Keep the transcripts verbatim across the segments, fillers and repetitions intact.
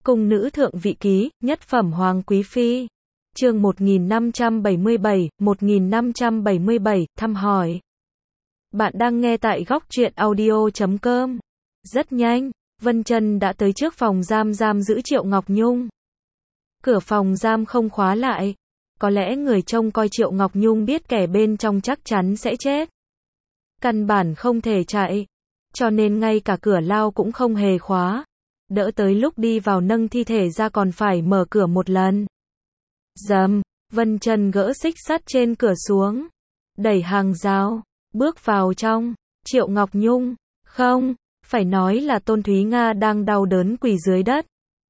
Cung nữ thượng vị ký, nhất phẩm hoàng quý phi. Chương một nghìn năm trăm bảy mươi bảy, một nghìn năm trăm bảy mươi bảy, thăm hỏi. Bạn đang nghe tại góc truyện audio chấm com. Rất nhanh, Vân Chân đã tới trước phòng giam giam giữ Triệu Ngọc Nhung. Cửa phòng giam không khóa lại. Có lẽ người trông coi Triệu Ngọc Nhung biết kẻ bên trong chắc chắn sẽ chết. Căn bản không thể chạy. Cho nên ngay cả cửa lao cũng không hề khóa. Đỡ tới lúc đi vào nâng thi thể ra còn phải mở cửa một lần. Dầm, Vân Chân gỡ xích sắt trên cửa xuống. Đẩy hàng rào, bước vào trong. Triệu Ngọc Nhung, không, phải nói là Tôn Thúy Nga đang đau đớn quỳ dưới đất.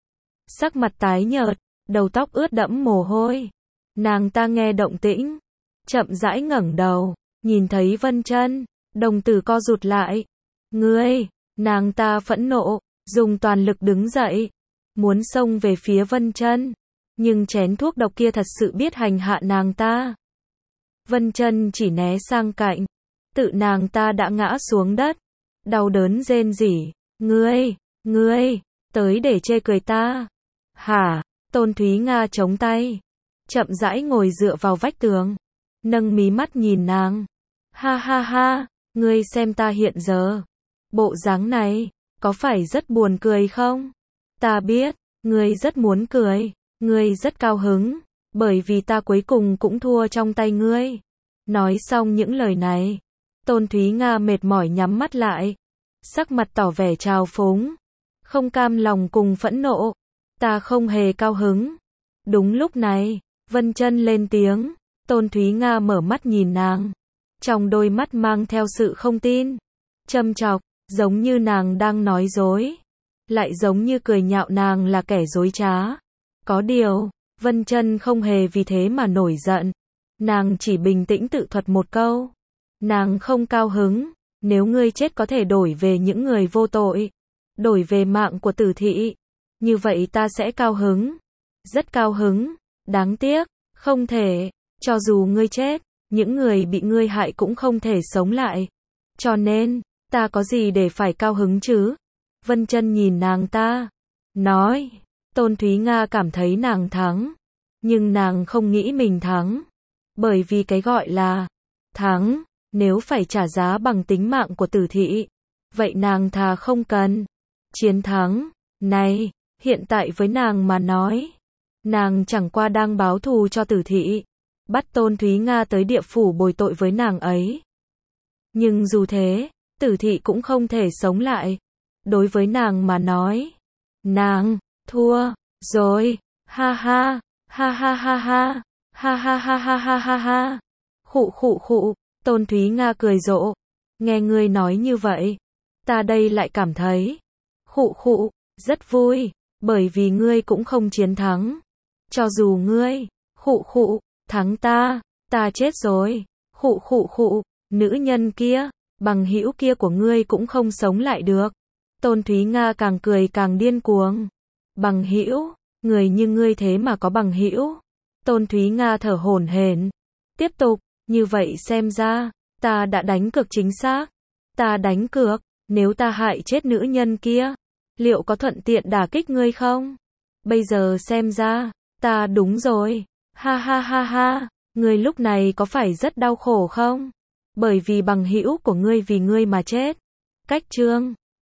Sắc mặt tái nhợt, đầu tóc ướt đẫm mồ hôi. Nàng ta nghe động tĩnh, chậm rãi ngẩng đầu, nhìn thấy Vân Chân, đồng tử co rụt lại. Ngươi, nàng ta phẫn nộ, dùng toàn lực đứng dậy, muốn xông về phía Vân Chân, nhưng chén thuốc độc kia thật sự biết hành hạ nàng ta. Vân Chân chỉ né sang cạnh, tự nàng ta đã ngã xuống đất, đau đớn rên rỉ, "Ngươi, ngươi, tới để chê cười ta?" "Hả?" Tôn Thúy Nga chống tay, chậm rãi ngồi dựa vào vách tường, nâng mí mắt nhìn nàng. "Ha ha ha, ngươi xem ta hiện giờ, bộ dáng này, có phải rất buồn cười không? Ta biết, ngươi rất muốn cười, ngươi rất cao hứng, bởi vì ta cuối cùng cũng thua trong tay ngươi." Nói xong những lời này, Tôn Thúy Nga mệt mỏi nhắm mắt lại, sắc mặt tỏ vẻ trào phúng, không cam lòng cùng phẫn nộ. "Ta không hề cao hứng." Đúng lúc này, Vân Chân lên tiếng, Tôn Thúy Nga mở mắt nhìn nàng, trong đôi mắt mang theo sự không tin, châm chọc, giống như nàng đang nói dối, lại giống như cười nhạo nàng là kẻ dối trá. Có điều, Vân Chân không hề vì thế mà nổi giận, nàng chỉ bình tĩnh tự thuật một câu. Nàng không cao hứng, nếu ngươi chết có thể đổi về những người vô tội, đổi về mạng của Tử Thị, như vậy ta sẽ cao hứng, rất cao hứng. Đáng tiếc, không thể, cho dù ngươi chết, những người bị ngươi hại cũng không thể sống lại. Cho nên, ta có gì để phải cao hứng chứ? Vân Chân nhìn nàng ta, nói. Tôn Thúy Nga cảm thấy nàng thắng, nhưng nàng không nghĩ mình thắng, bởi vì cái gọi là thắng, nếu phải trả giá bằng tính mạng của Tử Thị, vậy nàng thà không cần. Chiến thắng này, hiện tại với nàng mà nói, nàng chẳng qua đang báo thù cho Tử Thị, bắt Tôn Thúy Nga tới địa phủ bồi tội với nàng ấy. Nhưng dù thế, Tử Thị cũng không thể sống lại. Đối với nàng mà nói, nàng thua rồi. Ha ha, ha ha ha ha, ha ha ha ha ha ha ha. Khụ khụ khụ, Tôn Thúy Nga cười rộ. Nghe ngươi nói như vậy, ta đây lại cảm thấy khụ khụ, rất vui, bởi vì ngươi cũng không chiến thắng. Cho dù ngươi khụ khụ thắng ta, ta chết rồi. Khụ khụ khụ, nữ nhân kia, bằng hữu kia của ngươi cũng không sống lại được. Tôn Thúy Nga càng cười càng điên cuồng. Bằng hữu, người như ngươi thế mà có bằng hữu? Tôn Thúy Nga thở hổn hển. Tiếp tục, như vậy xem ra, ta đã đánh cược chính xác. Ta đánh cược, nếu ta hại chết nữ nhân kia, liệu có thuận tiện đả kích ngươi không? Bây giờ xem ra, ta đúng rồi. Ha ha ha ha, ngươi lúc này có phải rất đau khổ không? Bởi vì bằng hữu của ngươi vì ngươi mà chết. Cách chương